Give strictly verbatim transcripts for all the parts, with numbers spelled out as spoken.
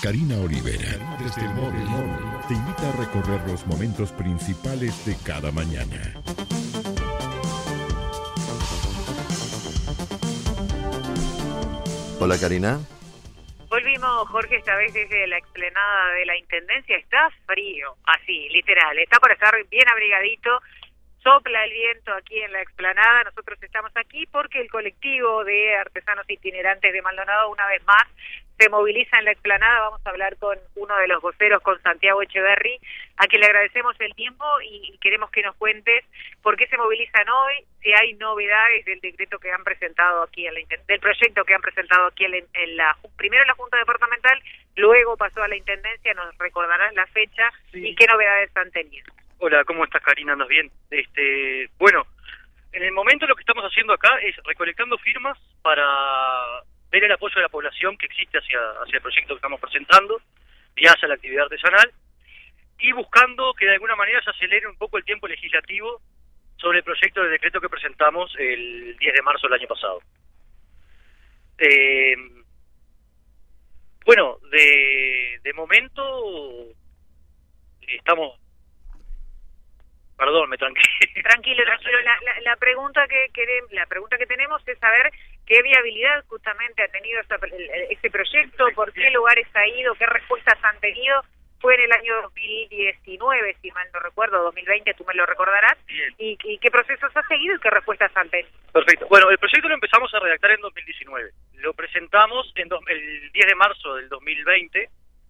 Karina Olivera, desde el móvil, te invita a recorrer los momentos principales de cada mañana. Hola, Karina. Volvimos, Jorge, esta vez desde la explanada de la Intendencia. Está frío, así, literal. Está por estar bien abrigadito. Sopla el viento aquí en la explanada. Nosotros estamos aquí porque el colectivo de artesanos itinerantes de Maldonado, una vez más, se moviliza en la explanada. Vamos a hablar con uno de los voceros, con Santiago Echeverri, a quien le agradecemos el tiempo y queremos que nos cuentes por qué se movilizan hoy, si hay novedades del decreto que han presentado aquí, en la, del proyecto que han presentado aquí en la, en la primero en la Junta Departamental, luego pasó a la Intendencia. Nos recordarán la fecha sí. y qué novedades han tenido. Hola, ¿cómo estás, Karina? ¿Andas bien? Este, bueno, en el momento lo que estamos haciendo acá es recolectando firmas para ver el apoyo de la población que existe hacia, hacia el proyecto que estamos presentando y hacia la actividad artesanal, y buscando que de alguna manera se acelere un poco el tiempo legislativo sobre el proyecto de decreto que presentamos el diez de marzo del año pasado. Eh, bueno, de, de momento estamos... Perdón, me tranquilo. Tranquilo, tranquilo. La, la, la pregunta que queremos, la pregunta que tenemos es saber qué viabilidad justamente ha tenido esa, ese proyecto, por qué lugares ha ido, qué respuestas han tenido. Fue en el año dos mil diecinueve, si mal no recuerdo, dos mil veinte, tú me lo recordarás. Y, y qué procesos ha seguido y qué respuestas han tenido. Perfecto. Bueno, el proyecto lo empezamos a redactar en dos mil diecinueve. Lo presentamos en dos, el diez de marzo del dos mil veinte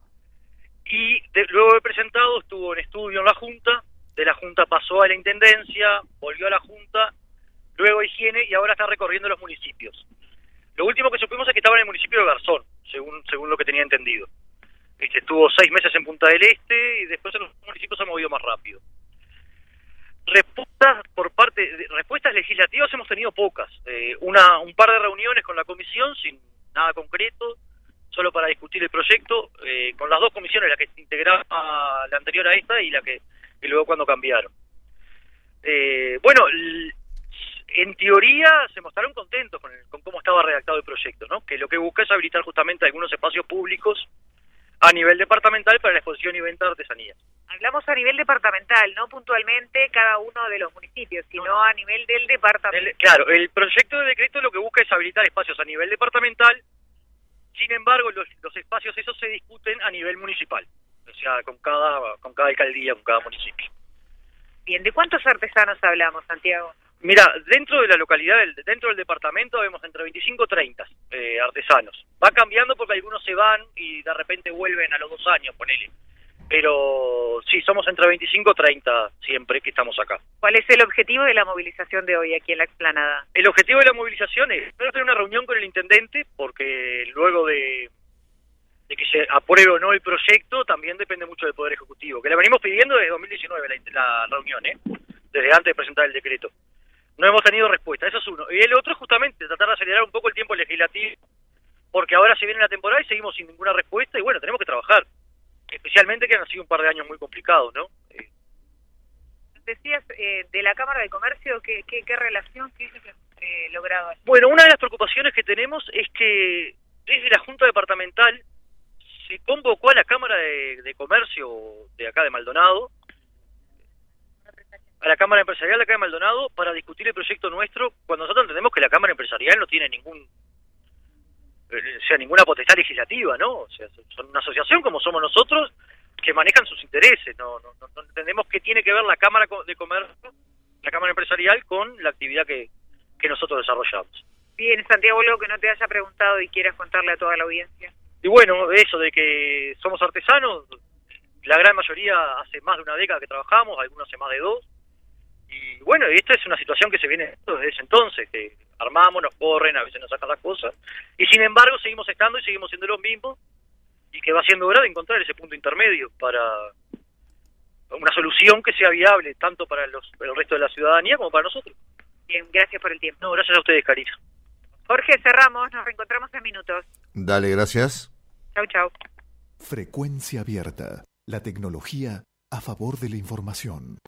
y de, luego de presentado estuvo en estudio en la Junta. De la Junta pasó a la Intendencia, volvió a la Junta, luego a Higiene y ahora está recorriendo los municipios. Lo último que supimos es que estaba en el municipio de Garzón, según según lo que tenía entendido. Este, estuvo seis meses en Punta del Este y después en los municipios se ha movido más rápido. Respuestas por parte de, respuestas legislativas hemos tenido pocas. Eh, una un par de reuniones con la comisión sin nada concreto, solo para discutir el proyecto, eh, con las dos comisiones, la que integraba la anterior a esta y la que y luego cuando cambiaron. Eh, bueno, en teoría se mostraron contentos con, el, con cómo estaba redactado el proyecto, ¿no? Que lo que busca es habilitar justamente algunos espacios públicos a nivel departamental para la exposición y venta de artesanías. Hablamos a nivel departamental, no puntualmente cada uno de los municipios, sino no, no. a nivel del departamento. El, claro, el proyecto de decreto lo que busca es habilitar espacios a nivel departamental. Sin embargo, los, los espacios esos se discuten a nivel municipal. O sea, con cada con cada alcaldía, con cada municipio. Bien, ¿de cuántos artesanos hablamos, Santiago? Mira, dentro de la localidad, del, dentro del departamento, vemos entre veinticinco y treinta eh, artesanos. Va cambiando porque algunos se van y de repente vuelven a los dos años, ponele. Pero sí, somos entre veinticinco y treinta siempre que estamos acá. ¿Cuál es el objetivo de la movilización de hoy aquí en la explanada? El objetivo de la movilización es tener una reunión con el intendente, porque luego de... de que se apruebe o no el proyecto, también depende mucho del Poder Ejecutivo, que le venimos pidiendo desde dos mil diecinueve la, la reunión, ¿eh? Desde antes de presentar el decreto. No hemos tenido respuesta, eso es uno. Y el otro es justamente tratar de acelerar un poco el tiempo legislativo, porque ahora se viene la temporada y seguimos sin ninguna respuesta, y bueno, tenemos que trabajar. Especialmente que han sido un par de años muy complicados, ¿no? Eh. Decías, eh, de la Cámara de Comercio, ¿qué, qué, qué relación tienes eh, logrado? Bueno, una de las preocupaciones que tenemos es que desde la Junta Departamental se convocó a la Cámara de, de Comercio de acá de Maldonado, a la Cámara Empresarial de acá de Maldonado, para discutir el proyecto nuestro, cuando nosotros entendemos que la Cámara Empresarial no tiene ningún, eh, o sea, ninguna potestad legislativa, ¿no? O sea, son una asociación como somos nosotros que manejan sus intereses, no, no, no, no entendemos qué tiene que ver la Cámara de Comercio, la Cámara Empresarial, con la actividad que, que nosotros desarrollamos. Bien, Santiago, algo que no te haya preguntado y quieras contarle a toda la audiencia. Y bueno, eso de que somos artesanos, la gran mayoría hace más de una década que trabajamos, algunos hace más de dos. Y bueno, esta es una situación que se viene desde ese entonces, que armamos, nos corren, a veces nos sacan las cosas. Y sin embargo seguimos estando y seguimos siendo los mismos, y que va siendo hora de encontrar ese punto intermedio para una solución que sea viable tanto para los, para el resto de la ciudadanía como para nosotros. Bien, gracias por el tiempo. No, gracias a ustedes, Karina. Jorge, cerramos, nos reencontramos en minutos. Dale, gracias. Chau, chau. Frecuencia abierta. La tecnología a favor de la información.